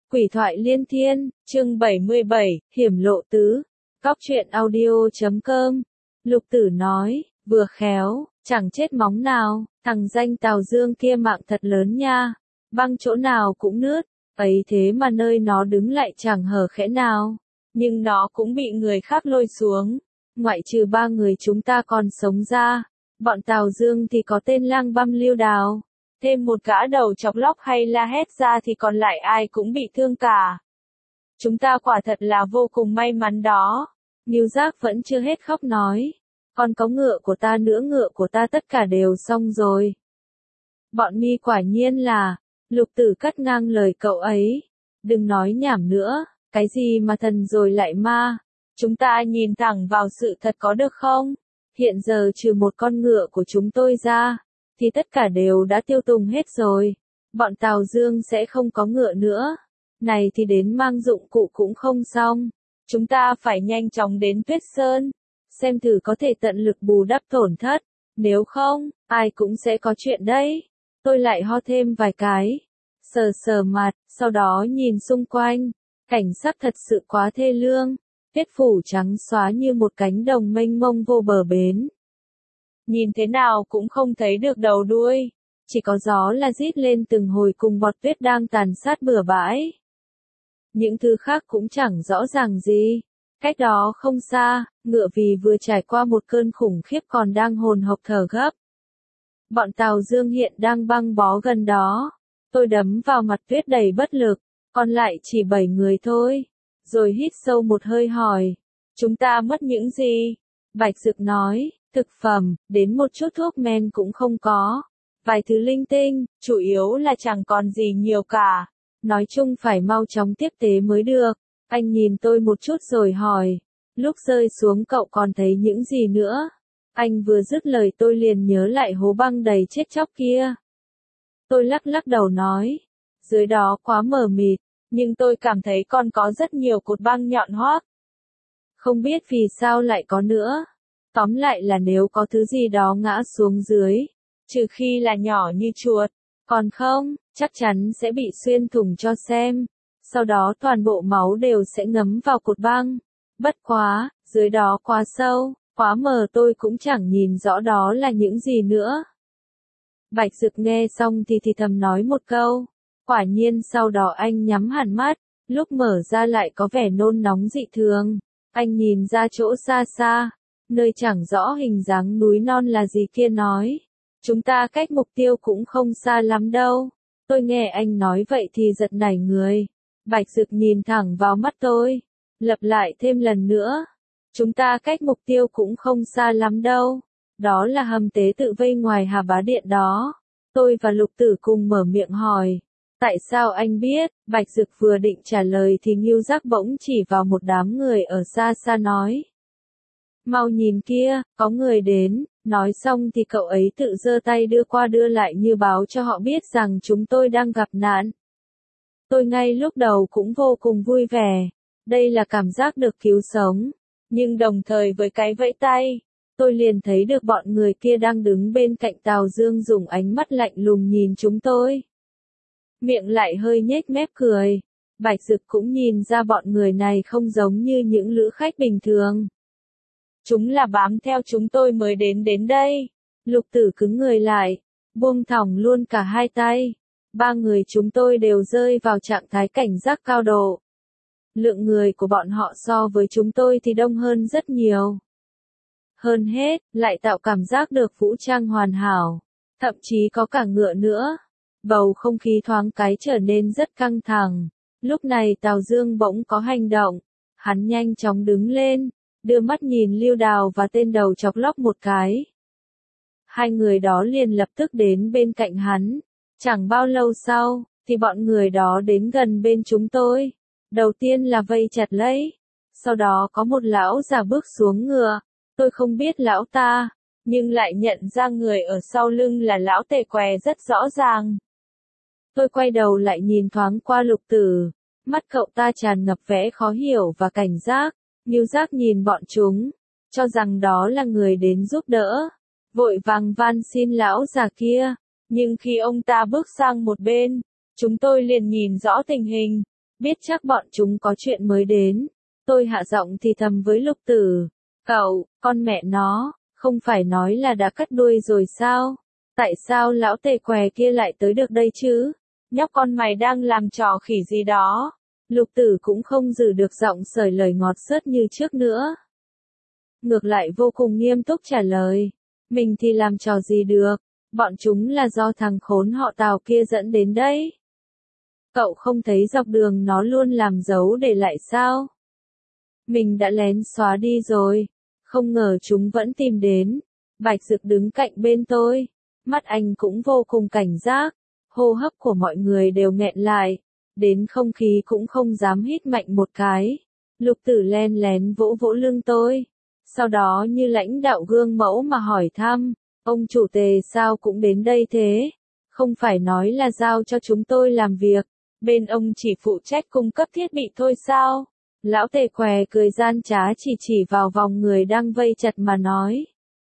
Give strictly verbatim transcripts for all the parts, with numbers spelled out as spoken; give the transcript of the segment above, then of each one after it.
Quỷ thoại liên thiên, chương bảy mươi bảy, hiểm lộ tứ. Góc truyện audio.com. Lục Tử nói, vừa khéo, chẳng chết móng nào, thằng danh Tào Dương kia mạng thật lớn nha. Băng chỗ nào cũng nứt, ấy thế mà nơi nó đứng lại chẳng hở khẽ nào. Nhưng nó cũng bị người khác lôi xuống. Ngoại trừ ba người chúng ta còn sống ra. Bọn Tào Dương thì có tên Lang Băm Liêu Đào. Thêm một gã đầu chọc lóc hay la hét ra thì còn lại ai cũng bị thương cả. Chúng ta quả thật là vô cùng may mắn đó. Ngưu Giác vẫn chưa hết khóc nói. Còn có ngựa của ta nữa, ngựa của ta tất cả đều xong rồi. Bọn mi quả nhiên là, Lục Tử cắt ngang lời cậu ấy. Đừng nói nhảm nữa, cái gì mà thần rồi lại ma. Chúng ta nhìn thẳng vào sự thật có được không? Hiện giờ trừ một con ngựa của chúng tôi ra, thì tất cả đều đã tiêu tùng hết rồi. Bọn Tào Dương sẽ không có ngựa nữa. Này thì đến mang dụng cụ cũng không xong. Chúng ta phải nhanh chóng đến Tuyết Sơn. Xem thử có thể tận lực bù đắp tổn thất. Nếu không, ai cũng sẽ có chuyện đấy. Tôi lại ho thêm vài cái. Sờ sờ mặt, sau đó nhìn xung quanh. Cảnh sắc thật sự quá thê lương. Tuyết phủ trắng xóa như một cánh đồng mênh mông vô bờ bến. Nhìn thế nào cũng không thấy được đầu đuôi. Chỉ có gió là rít lên từng hồi cùng bọt tuyết đang tàn sát bừa bãi. Những thứ khác cũng chẳng rõ ràng gì. Cách đó không xa, ngựa vì vừa trải qua một cơn khủng khiếp còn đang hồn hộc thở gấp. Bọn Tào Dương hiện đang băng bó gần đó. Tôi đấm vào mặt tuyết đầy bất lực, còn lại chỉ bảy người thôi. Rồi hít sâu một hơi hỏi, chúng ta mất những gì? Bạch Dực nói, thực phẩm, đến một chút thuốc men cũng không có. Vài thứ linh tinh, chủ yếu là chẳng còn gì nhiều cả. Nói chung phải mau chóng tiếp tế mới được. Anh nhìn tôi một chút rồi hỏi, lúc rơi xuống cậu còn thấy những gì nữa? Anh vừa dứt lời tôi liền nhớ lại hố băng đầy chết chóc kia. Tôi lắc lắc đầu nói, dưới đó quá mờ mịt, nhưng tôi cảm thấy còn có rất nhiều cột băng nhọn hoắt. Không biết vì sao lại có nữa. Tóm lại là nếu có thứ gì đó ngã xuống dưới, trừ khi là nhỏ như chuột, còn không, chắc chắn sẽ bị xuyên thủng cho xem. Sau đó toàn bộ máu đều sẽ ngấm vào cột băng. Bất quá, dưới đó quá sâu, quá mờ tôi cũng chẳng nhìn rõ đó là những gì nữa. Bạch Dực nghe xong thì thì thầm nói một câu. Quả nhiên sau đó anh nhắm hẳn mắt, lúc mở ra lại có vẻ nôn nóng dị thường. Anh nhìn ra chỗ xa xa, nơi chẳng rõ hình dáng núi non là gì kia nói. Chúng ta cách mục tiêu cũng không xa lắm đâu. Tôi nghe anh nói vậy thì giật nảy người. Bạch Dực nhìn thẳng vào mắt tôi, lặp lại thêm lần nữa. Chúng ta cách mục tiêu cũng không xa lắm đâu. Đó là hầm tế tự vây ngoài Hà Bá Điện đó. Tôi và Lục Tử cùng mở miệng hỏi. Tại sao anh biết? Bạch Dực vừa định trả lời thì Ngưu Giác bỗng chỉ vào một đám người ở xa xa nói. Mau nhìn kia, có người đến. Nói xong thì cậu ấy tự giơ tay đưa qua đưa lại như báo cho họ biết rằng chúng tôi đang gặp nạn. Tôi ngay lúc đầu cũng vô cùng vui vẻ. Đây là cảm giác được cứu sống. Nhưng đồng thời với cái vẫy tay, tôi liền thấy được bọn người kia đang đứng bên cạnh Tào Dương dùng ánh mắt lạnh lùng nhìn chúng tôi. Miệng lại hơi nhếch mép cười. Bạch Dực cũng nhìn ra bọn người này không giống như những lữ khách bình thường. Chúng là bám theo chúng tôi mới đến đến đây. Lục Tử cứng người lại, buông thõng luôn cả hai tay. Ba người chúng tôi đều rơi vào trạng thái cảnh giác cao độ. Lượng người của bọn họ so với chúng tôi thì đông hơn rất nhiều. Hơn hết, lại tạo cảm giác được vũ trang hoàn hảo. Thậm chí có cả ngựa nữa. Bầu không khí thoáng cái trở nên rất căng thẳng. Lúc này Tào Dương bỗng có hành động. Hắn nhanh chóng đứng lên, đưa mắt nhìn Liêu Đào và tên đầu chọc lóc một cái. Hai người đó liền lập tức đến bên cạnh hắn. Chẳng bao lâu sau, thì bọn người đó đến gần bên chúng tôi. Đầu tiên là vây chặt lấy. Sau đó có một lão già bước xuống ngựa. Tôi không biết lão ta, nhưng lại nhận ra người ở sau lưng là lão Tề Què rất rõ ràng. Tôi quay đầu lại nhìn thoáng qua Lục Tử. Mắt cậu ta tràn ngập vẻ khó hiểu và cảnh giác. Ngưu Giác nhìn bọn chúng, cho rằng đó là người đến giúp đỡ. Vội vàng van xin lão già kia. Nhưng khi ông ta bước sang một bên, chúng tôi liền nhìn rõ tình hình. biết chắc bọn chúng có chuyện mới đến. Tôi hạ giọng thì thầm với Lục Tử. Cậu, con mẹ nó, không phải nói là đã cắt đuôi rồi sao? Tại sao lão tê què kia lại tới được đây chứ? Nhóc con mày đang làm trò khỉ gì đó? Lục Tử cũng không giữ được giọng sởi lời ngọt xớt như trước nữa. Ngược lại vô cùng nghiêm túc trả lời. Mình thì làm trò gì được, bọn chúng là do thằng khốn họ Tào kia dẫn đến đấy. Cậu không thấy dọc đường nó luôn làm dấu để lại sao? Mình đã lén xóa đi rồi, không ngờ chúng vẫn tìm đến. Bạch Dực đứng cạnh bên tôi, mắt anh cũng vô cùng cảnh giác, hô hấp của mọi người đều nghẹn lại, đến không khí cũng không dám hít mạnh một cái. Lục Tử len lén vỗ vỗ lưng tôi, sau đó như lãnh đạo gương mẫu mà hỏi thăm, ông chủ Tề sao cũng đến đây thế? Không phải nói là giao cho chúng tôi làm việc, bên ông chỉ phụ trách cung cấp thiết bị thôi sao? Lão Tề què cười gian trá chỉ chỉ vào vòng người đang vây chặt mà nói.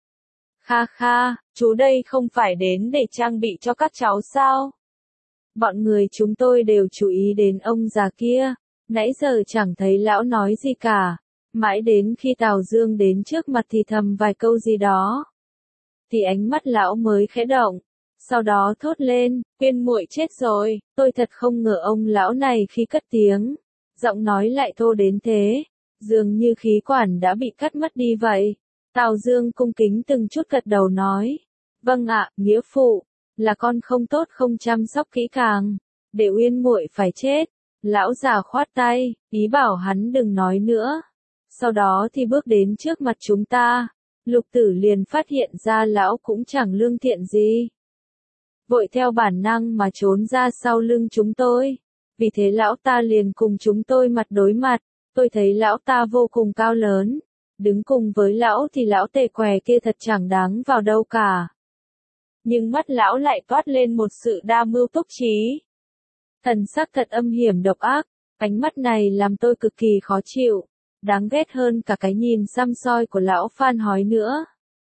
Kha kha, chú đây không phải đến để trang bị cho các cháu sao? Bọn người chúng tôi đều chú ý đến ông già kia, nãy giờ chẳng thấy lão nói gì cả, mãi đến khi Tào Dương đến trước mặt thì thầm vài câu gì đó. Thì ánh mắt lão mới khẽ động, sau đó thốt lên, Uyên muội chết rồi, tôi thật không ngờ ông lão này khi cất tiếng, giọng nói lại thô đến thế, dường như khí quản đã bị cắt mất đi vậy. Tào Dương cung kính từng chút gật đầu nói, vâng ạ, nghĩa phụ, là con không tốt không chăm sóc kỹ càng, để Uyên muội phải chết. Lão già khoát tay, ý bảo hắn đừng nói nữa. Sau đó thì bước đến trước mặt chúng ta, Lục Tử liền phát hiện ra lão cũng chẳng lương thiện gì. Vội theo bản năng mà trốn ra sau lưng chúng tôi. Vì thế lão ta liền cùng chúng tôi mặt đối mặt, tôi thấy lão ta vô cùng cao lớn. Đứng cùng với lão thì lão Tề què kia thật chẳng đáng vào đâu cả. Nhưng mắt lão lại toát lên một sự đa mưu túc trí. Thần sắc thật âm hiểm độc ác, ánh mắt này làm tôi cực kỳ khó chịu, đáng ghét hơn cả cái nhìn săm soi của lão Phan Hói nữa.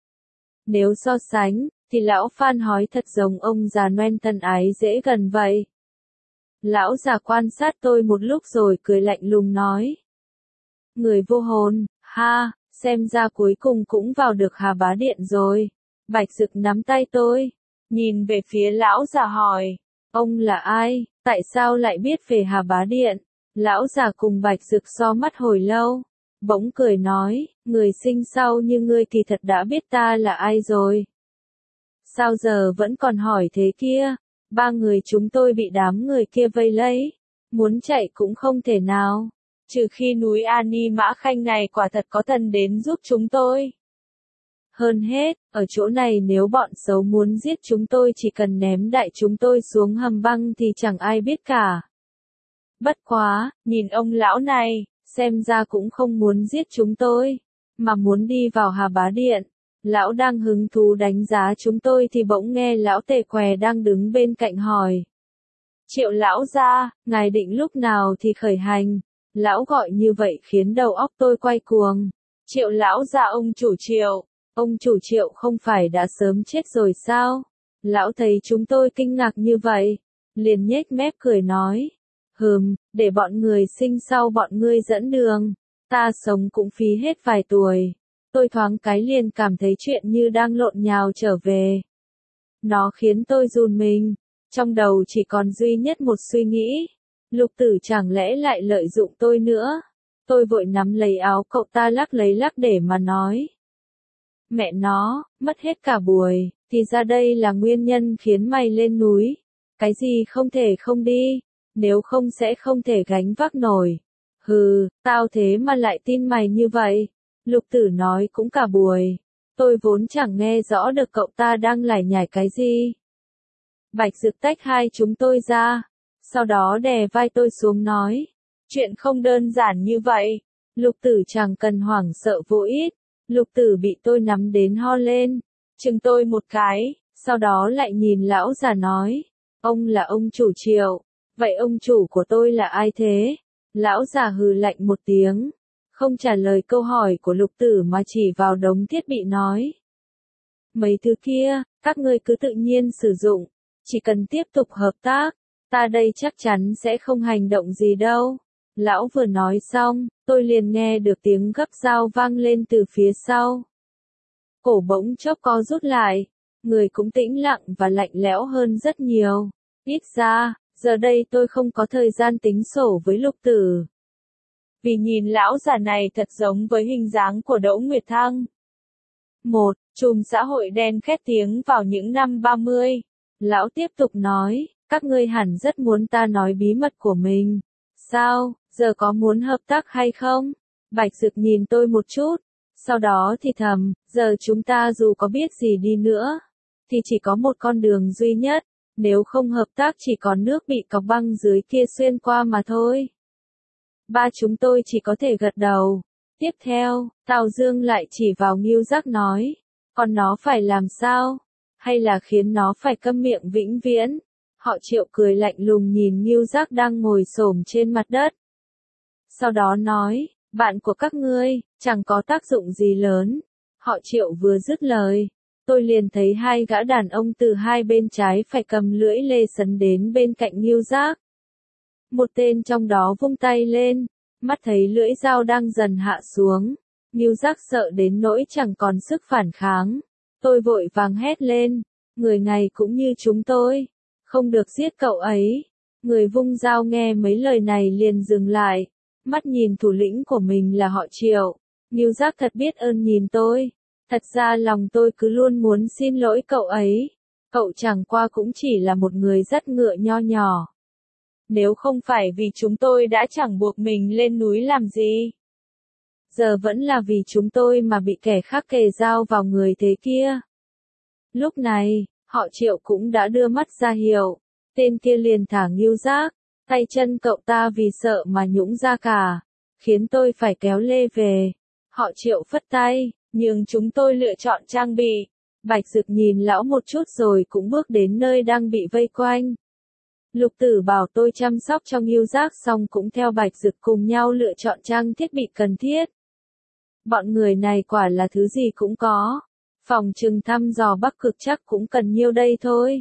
Nếu so sánh, thì lão Phan Hói thật giống ông già Noel thân ái dễ gần vậy. Lão già quan sát tôi một lúc rồi cười lạnh lùng nói. Người vô hồn, ha, xem ra cuối cùng cũng vào được Hà Bá Điện rồi. Bạch Dực nắm tay tôi, nhìn về phía lão già hỏi, ông là ai, tại sao lại biết về Hà Bá Điện? Lão già cùng Bạch Dực so mắt hồi lâu, bỗng cười nói, người sinh sau như ngươi kỳ thật đã biết ta là ai rồi. Sao giờ vẫn còn hỏi thế kia? Ba người chúng tôi bị đám người kia vây lấy, muốn chạy cũng không thể nào, trừ khi núi Ani Mã Khanh này quả thật có thần đến giúp chúng tôi. Hơn hết, ở chỗ này nếu bọn xấu muốn giết chúng tôi chỉ cần ném đại chúng tôi xuống hầm băng thì chẳng ai biết cả. Bất quá, nhìn ông lão này, xem ra cũng không muốn giết chúng tôi, mà muốn đi vào Hà Bá Điện. Lão đang hứng thú đánh giá chúng tôi thì bỗng nghe lão Tề què đang đứng bên cạnh hỏi. Triệu lão gia, ngài định lúc nào thì khởi hành? Lão gọi như vậy khiến đầu óc tôi quay cuồng. Triệu lão gia ông chủ Triệu, ông chủ Triệu không phải đã sớm chết rồi sao? Lão thấy chúng tôi kinh ngạc như vậy, liền nhếch mép cười nói. Hừm, để bọn người sinh sau bọn ngươi dẫn đường, ta sống cũng phí hết vài tuổi. Tôi thoáng cái liền cảm thấy chuyện như đang lộn nhào trở về. Nó khiến tôi run mình, trong đầu chỉ còn duy nhất một suy nghĩ. Lục Tử chẳng lẽ lại lợi dụng tôi nữa? Tôi vội nắm lấy áo cậu ta lắc lấy lắc để mà nói. Mẹ nó, mất hết cả buổi, thì ra đây là nguyên nhân khiến mày lên núi. Cái gì không thể không đi, nếu không sẽ không thể gánh vác nổi. Hừ, tao thế mà lại tin mày như vậy. Lục Tử nói cũng cả buổi, tôi vốn chẳng nghe rõ được cậu ta đang lải nhải cái gì. Bạch Dực tách hai chúng tôi ra, sau đó đè vai tôi xuống nói, chuyện không đơn giản như vậy. Lục Tử chẳng cần hoảng sợ vô ích, Lục Tử bị tôi nắm đến ho lên, chừng tôi một cái, sau đó lại nhìn lão già nói, ông là ông chủ Triệu, vậy ông chủ của tôi là ai thế? Lão già hừ lạnh một tiếng, không trả lời câu hỏi của Lục Tử mà chỉ vào đống thiết bị nói. Mấy thứ kia, các ngươi cứ tự nhiên sử dụng, chỉ cần tiếp tục hợp tác, Ta đây chắc chắn sẽ không hành động gì đâu. Lão vừa nói xong, tôi liền nghe được tiếng gấp dao vang lên từ phía sau. Cổ bỗng chốc co rút lại, người cũng tĩnh lặng và lạnh lẽo hơn rất nhiều. Ít ra, giờ đây tôi không có thời gian tính sổ với Lục Tử. Vì nhìn lão già này thật giống với hình dáng của Đỗ Nguyệt Thăng. Một, chùm xã hội đen khét tiếng vào những năm ba mươi. Lão tiếp tục nói, các ngươi hẳn rất muốn ta nói bí mật của mình. Sao, giờ có muốn hợp tác hay không? Bạch Dực nhìn tôi một chút, sau đó thì thầm, giờ chúng ta dù có biết gì đi nữa, thì chỉ có một con đường duy nhất, nếu không hợp tác chỉ còn nước bị cọc băng dưới kia xuyên qua mà thôi. Ba chúng tôi chỉ có thể gật đầu. Tiếp theo, Tào Dương lại chỉ vào Ngưu Giác nói, còn nó phải làm sao? Hay là khiến nó phải câm miệng vĩnh viễn? Họ Triệu cười lạnh lùng nhìn Ngưu Giác đang ngồi xổm trên mặt đất. Sau đó nói, bạn của các ngươi, chẳng có tác dụng gì lớn. Họ Triệu vừa dứt lời, tôi liền thấy hai gã đàn ông từ hai bên trái phải cầm lưỡi lê sấn đến bên cạnh Ngưu Giác. Một tên trong đó vung tay lên, mắt thấy lưỡi dao đang dần hạ xuống. Ngưu Giác sợ đến nỗi chẳng còn sức phản kháng. Tôi vội vàng hét lên, người này cũng như chúng tôi, không được giết cậu ấy. Người vung dao nghe mấy lời này liền dừng lại, mắt nhìn thủ lĩnh của mình là họ Triệu. Ngưu Giác thật biết ơn nhìn tôi. Thật ra lòng tôi cứ luôn muốn xin lỗi cậu ấy. Cậu chẳng qua cũng chỉ là một người dắt ngựa nho nhỏ. Nếu không phải vì chúng tôi đã chẳng buộc mình lên núi làm gì. Giờ vẫn là vì chúng tôi mà bị kẻ khác kề dao vào người thế kia. Lúc này, họ Triệu cũng đã đưa mắt ra hiệu. Tên kia liền thả Ngưu Giác. Tay chân cậu ta vì sợ mà nhũn ra cả. Khiến tôi phải kéo lê về. Họ Triệu phất tay, nhưng chúng tôi lựa chọn trang bị. Bạch Dực nhìn lão một chút rồi cũng bước đến nơi đang bị vây quanh. Lục Tử bảo tôi chăm sóc cho Ngưu Giác xong cũng theo Bạch Dực cùng nhau lựa chọn trang thiết bị cần thiết. Bọn người này quả là thứ gì cũng có. Phòng trừng thăm dò Bắc Cực chắc cũng cần nhiêu đây thôi.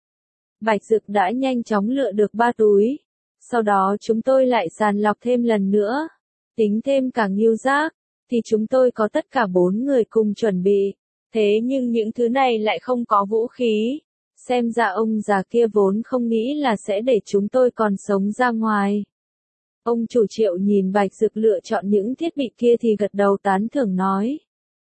Bạch Dực đã nhanh chóng lựa được ba túi. Sau đó chúng tôi lại sàng lọc thêm lần nữa. Tính thêm cả Ngưu Giác, thì chúng tôi có tất cả bốn người cùng chuẩn bị. Thế nhưng những thứ này lại không có vũ khí. Xem ra ông già kia vốn không nghĩ là sẽ để chúng tôi còn sống ra ngoài. Ông chủ Triệu nhìn Bạch Dực lựa chọn những thiết bị kia thì gật đầu tán thưởng nói.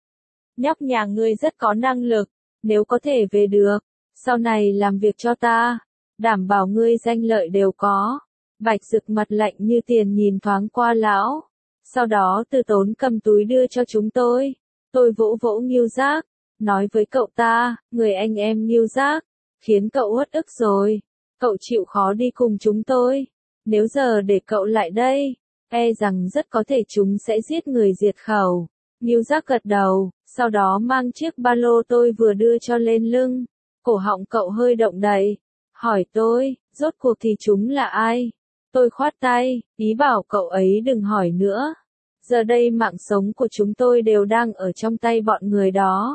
Nhóc nhà ngươi rất có năng lực, nếu có thể về được, sau này làm việc cho ta, đảm bảo ngươi danh lợi đều có. Bạch Dực mặt lạnh như tiền nhìn thoáng qua lão, sau đó từ tốn cầm túi đưa cho chúng tôi. Tôi vỗ vỗ Ngưu Giác, nói với cậu ta, người anh em Ngưu Giác, khiến cậu uất ức rồi, cậu chịu khó đi cùng chúng tôi. Nếu giờ để cậu lại đây, e rằng rất có thể chúng sẽ giết người diệt khẩu. Ngưu Giác gật đầu, sau đó mang chiếc ba lô tôi vừa đưa cho lên lưng. Cổ họng cậu hơi động đậy, hỏi tôi, rốt cuộc thì chúng là ai? Tôi khoát tay, ý bảo cậu ấy đừng hỏi nữa. Giờ đây mạng sống của chúng tôi đều đang ở trong tay bọn người đó.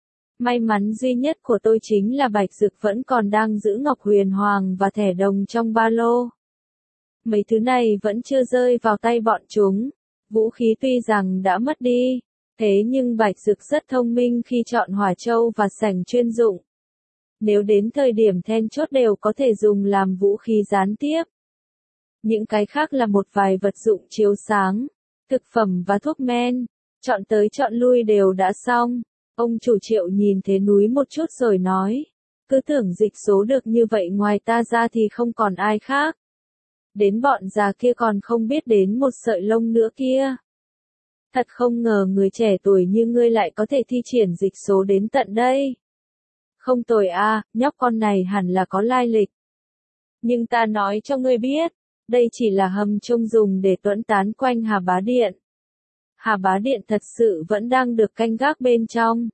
May mắn duy nhất của tôi chính là Bạch Dực vẫn còn đang giữ Ngọc Huyền Hoàng và thẻ đồng trong ba lô. Mấy thứ này vẫn chưa rơi vào tay bọn chúng. Vũ khí tuy rằng đã mất đi, thế nhưng Bạch Dực rất thông minh khi chọn hỏa châu và sành chuyên dụng. Nếu đến thời điểm then chốt đều có thể dùng làm vũ khí gián tiếp. Những cái khác là một vài vật dụng chiếu sáng, thực phẩm và thuốc men. Chọn tới chọn lui đều đã xong. Ông chủ Triệu nhìn thế núi một chút rồi nói. Cứ tưởng dịch số được như vậy ngoài ta ra thì không còn ai khác. Đến bọn già kia còn không biết đến một sợi lông nữa kia. Thật không ngờ người trẻ tuổi như ngươi lại có thể thi triển dịch số đến tận đây. Không tồi à, nhóc con này hẳn là có lai lịch. Nhưng ta nói cho ngươi biết, đây chỉ là hầm trông dùng để tuẫn tán quanh Hà Bá Điện. Hà Bá Điện thật sự vẫn đang được canh gác bên trong.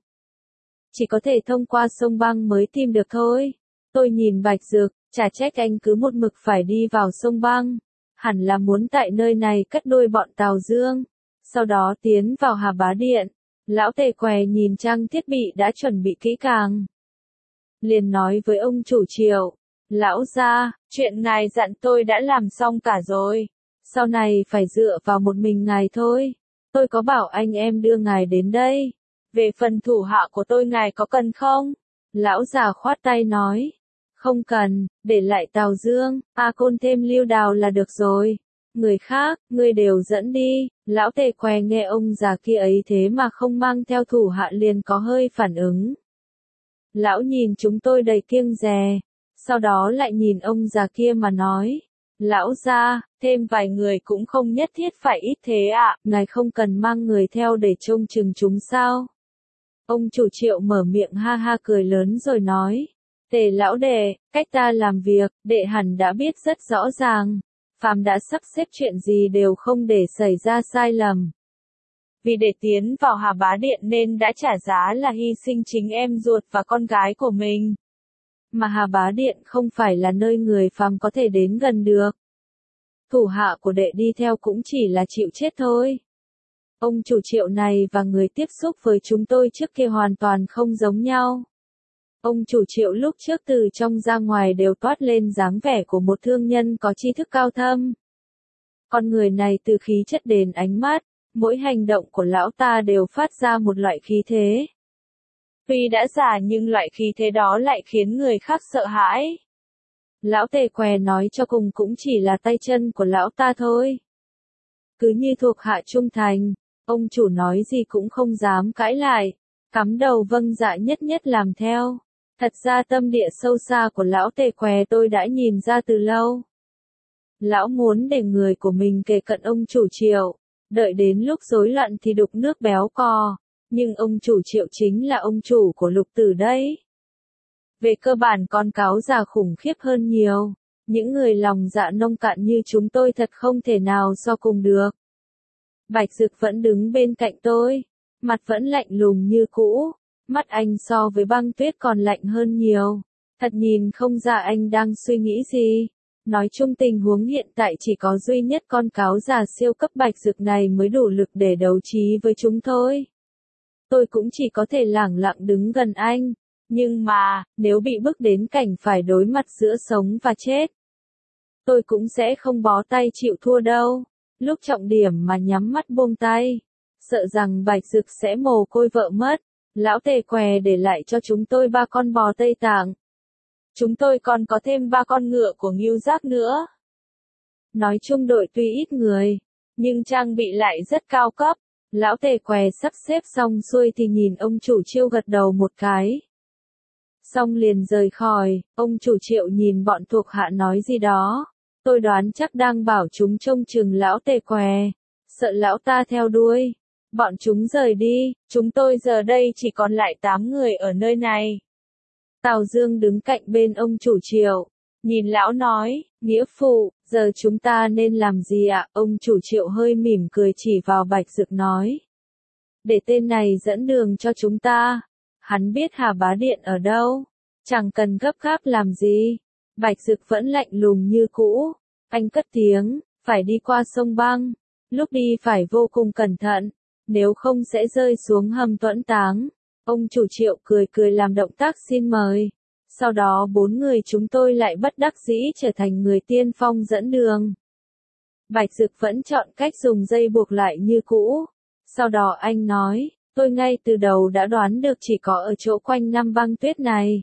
Chỉ có thể thông qua sông băng mới tìm được thôi. Tôi nhìn Bạch Dực, chả trách anh cứ một mực phải đi vào sông băng. Hẳn là muốn tại nơi này cất đôi bọn Tào Dương. Sau đó tiến vào Hà Bá Điện. Lão Tề Què nhìn trang thiết bị đã chuẩn bị kỹ càng. Liền nói với ông chủ Triệu. Lão gia, chuyện ngài dặn tôi đã làm xong cả rồi. Sau này phải dựa vào một mình ngài thôi. Tôi có bảo anh em đưa ngài đến đây. Về phần thủ hạ của tôi ngài có cần không? Lão già khoát tay nói. Không cần, để lại Tào Dương, A Côn thêm Lưu Đào là được rồi. Người khác, ngươi đều dẫn đi. Lão Tề Què nghe ông già kia ấy thế mà không mang theo thủ hạ liền có hơi phản ứng. Lão nhìn chúng tôi đầy kiêng dè. Sau đó lại nhìn ông già kia mà nói. Lão gia, thêm vài người cũng không nhất thiết phải ít thế ạ. À. Ngài không cần mang người theo để trông chừng chúng sao? Ông chủ Triệu mở miệng ha ha cười lớn rồi nói. Tề lão đệ, cách ta làm việc, đệ hẳn đã biết rất rõ ràng. Phàm đã sắp xếp chuyện gì đều không để xảy ra sai lầm. Vì để tiến vào Hà Bá Điện nên đã trả giá là hy sinh chính em ruột và con gái của mình. Mà Hà Bá Điện không phải là nơi người phàm có thể đến gần được. Thủ hạ của đệ đi theo cũng chỉ là chịu chết thôi. Ông chủ Triệu này và người tiếp xúc với chúng tôi trước kia hoàn toàn không giống nhau. Ông chủ Triệu lúc trước từ trong ra ngoài đều toát lên dáng vẻ của một thương nhân có tri thức cao thâm. Con người này từ khí chất đến ánh mắt, mỗi hành động của lão ta đều phát ra một loại khí thế. Tuy đã già nhưng loại khí thế đó lại khiến người khác sợ hãi. Lão Tề Què nói cho cùng cũng chỉ là tay chân của lão ta thôi. Cứ như thuộc hạ trung thành, ông chủ nói gì cũng không dám cãi lại, cắm đầu vâng dạ nhất nhất làm theo. Thật ra tâm địa sâu xa của lão Tề Què tôi đã nhìn ra từ lâu. Lão muốn để người của mình kề cận ông chủ Triệu, đợi đến lúc rối loạn thì đục nước béo cò, nhưng ông chủ Triệu chính là ông chủ của Lục Tử đấy. Về cơ bản con cáo già khủng khiếp hơn nhiều, những người lòng dạ nông cạn như chúng tôi thật không thể nào so cùng được. Bạch Dực vẫn đứng bên cạnh tôi, mặt vẫn lạnh lùng như cũ, mắt anh so với băng tuyết còn lạnh hơn nhiều, thật nhìn không ra anh đang suy nghĩ gì. Nói chung tình huống hiện tại chỉ có duy nhất con cáo già siêu cấp Bạch Dực này mới đủ lực để đấu trí với chúng thôi. Tôi cũng chỉ có thể lẳng lặng đứng gần anh, nhưng mà, nếu bị bức đến cảnh phải đối mặt giữa sống và chết, tôi cũng sẽ không bó tay chịu thua đâu. Lúc trọng điểm mà nhắm mắt buông tay, sợ rằng Bạch Dực sẽ mồ côi vợ mất, lão Tề Què để lại cho chúng tôi ba con bò Tây Tạng. Chúng tôi còn có thêm ba con ngựa của Ngưu Giác nữa. Nói chung đội tuy ít người, nhưng trang bị lại rất cao cấp. Lão Tề Què sắp xếp xong xuôi thì nhìn ông chủ Triệu gật đầu một cái. Xong liền rời khỏi, ông chủ Triệu nhìn bọn thuộc hạ nói gì đó. Tôi đoán chắc đang bảo chúng trông chừng lão Tề Què, sợ lão ta theo đuôi. Bọn chúng rời đi, chúng tôi giờ đây chỉ còn lại tám người ở nơi này. Tào Dương đứng cạnh bên ông chủ Triệu, nhìn lão nói, nghĩa phụ, giờ chúng ta nên làm gì ạ? Ông chủ Triệu hơi mỉm cười chỉ vào Bạch Dực nói. Để tên này dẫn đường cho chúng ta, hắn biết Hà Bá Điện ở đâu, chẳng cần gấp gáp làm gì. Bạch Dực vẫn lạnh lùng như cũ, anh cất tiếng, phải đi qua sông băng, lúc đi phải vô cùng cẩn thận, nếu không sẽ rơi xuống hầm Tuẫn Táng. Ông chủ Triệu cười cười làm động tác xin mời. Sau đó bốn người chúng tôi lại bất đắc dĩ trở thành người tiên phong dẫn đường. Bạch Dực vẫn chọn cách dùng dây buộc lại như cũ. Sau đó anh nói, tôi ngay từ đầu đã đoán được chỉ có ở chỗ quanh năm băng tuyết này.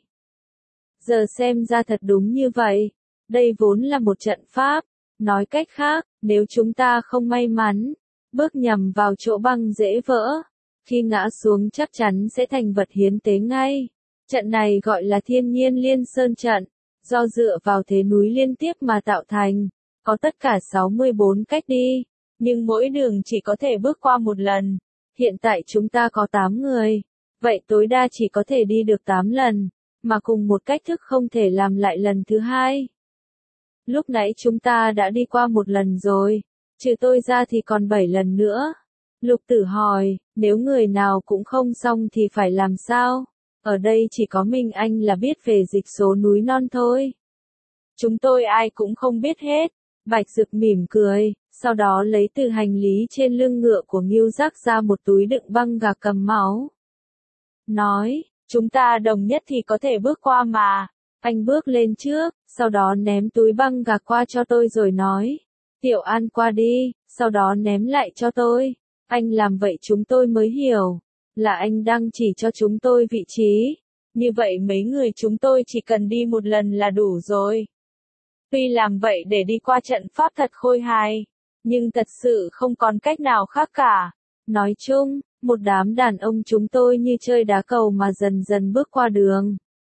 Giờ xem ra thật đúng như vậy. Đây vốn là một trận pháp. Nói cách khác, nếu chúng ta không may mắn, bước nhầm vào chỗ băng dễ vỡ, khi ngã xuống chắc chắn sẽ thành vật hiến tế ngay. Trận này gọi là thiên nhiên liên sơn trận, do dựa vào thế núi liên tiếp mà tạo thành, có tất cả sáu mươi bốn cách đi, nhưng mỗi đường chỉ có thể bước qua một lần. Hiện tại chúng ta có tám người, vậy tối đa chỉ có thể đi được tám lần, mà cùng một cách thức không thể làm lại lần thứ hai. Lúc nãy chúng ta đã đi qua một lần rồi, trừ tôi ra thì còn bảy lần nữa. Lục Tử hỏi, nếu người nào cũng không xong thì phải làm sao? Ở đây chỉ có mình anh là biết về dịch số núi non thôi. Chúng tôi ai cũng không biết hết. Bạch Dực mỉm cười, sau đó lấy từ hành lý trên lưng ngựa của Ngưu Giác ra một túi đựng băng gạc cầm máu. Nói, chúng ta đồng nhất thì có thể bước qua mà. Anh bước lên trước, sau đó ném túi băng gạc qua cho tôi rồi nói. Tiểu An qua đi, sau đó ném lại cho tôi. Anh làm vậy chúng tôi mới hiểu. Là anh đang chỉ cho chúng tôi vị trí. Như vậy mấy người chúng tôi chỉ cần đi một lần là đủ rồi. Tuy làm vậy để đi qua trận pháp thật khôi hài, nhưng thật sự không còn cách nào khác cả. Nói chung, một đám đàn ông chúng tôi như chơi đá cầu mà dần dần bước qua đường.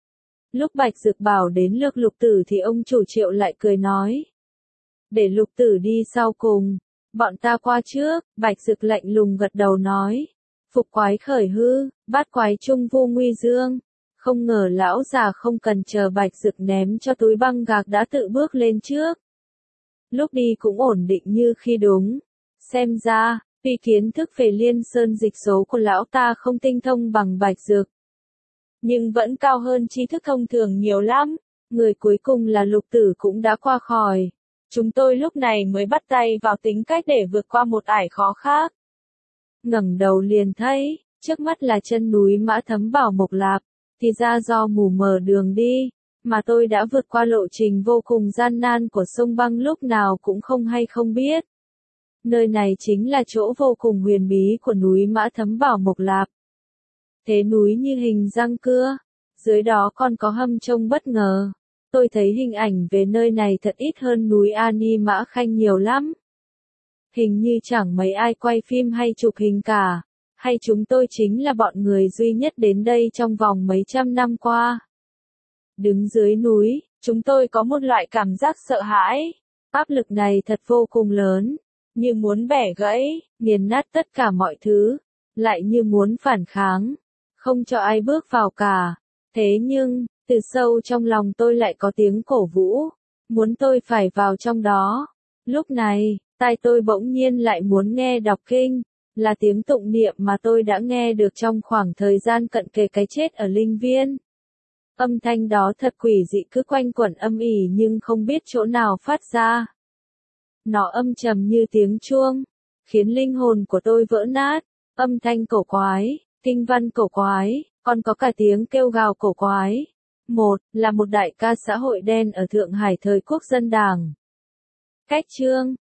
Lúc Bạch Dực bảo đến lượt Lục Tử thì ông chủ Triệu lại cười nói. Để Lục Tử đi sau cùng, bọn ta qua trước. Bạch Dực lạnh lùng gật đầu nói. Phục quái khởi hư, bát quái trung vô nguy dương. Không ngờ lão già không cần chờ Bạch Dực ném cho túi băng gạc đã tự bước lên trước. Lúc đi cũng ổn định như khi đúng. Xem ra, tuy kiến thức về liên sơn dịch số của lão ta không tinh thông bằng Bạch Dực, nhưng vẫn cao hơn tri thức thông thường nhiều lắm. Người cuối cùng là Lục Tử cũng đã qua khỏi. Chúng tôi lúc này mới bắt tay vào tính cách để vượt qua một ải khó khác. Ngẩng đầu liền thấy, trước mắt là chân núi Mã Thấm Bảo Mộc Lạp, thì ra do mù mờ đường đi, mà tôi đã vượt qua lộ trình vô cùng gian nan của sông băng lúc nào cũng không hay không biết. Nơi này chính là chỗ vô cùng huyền bí của núi Mã Thấm Bảo Mộc Lạp. Thế núi như hình răng cưa, dưới đó còn có hầm trông bất ngờ. Tôi thấy hình ảnh về nơi này thật ít hơn núi Ani Mã Khanh nhiều lắm. Hình như chẳng mấy ai quay phim hay chụp hình cả, hay chúng tôi chính là bọn người duy nhất đến đây trong vòng mấy trăm năm qua. Đứng dưới núi, chúng tôi có một loại cảm giác sợ hãi. Áp lực này thật vô cùng lớn, như muốn bẻ gãy, nghiền nát tất cả mọi thứ, lại như muốn phản kháng, không cho ai bước vào cả. Thế nhưng, từ sâu trong lòng tôi lại có tiếng cổ vũ, muốn tôi phải vào trong đó. Lúc này, tai tôi bỗng nhiên lại muốn nghe đọc kinh, là tiếng tụng niệm mà tôi đã nghe được trong khoảng thời gian cận kề cái chết ở Linh Viên. Âm thanh đó thật quỷ dị cứ quanh quẩn âm ỉ nhưng không biết chỗ nào phát ra. Nó âm trầm như tiếng chuông, khiến linh hồn của tôi vỡ nát. Âm thanh cổ quái, kinh văn cổ quái, còn có cả tiếng kêu gào cổ quái. Một, là một đại ca xã hội đen ở Thượng Hải thời Quốc dân Đảng. Cách chương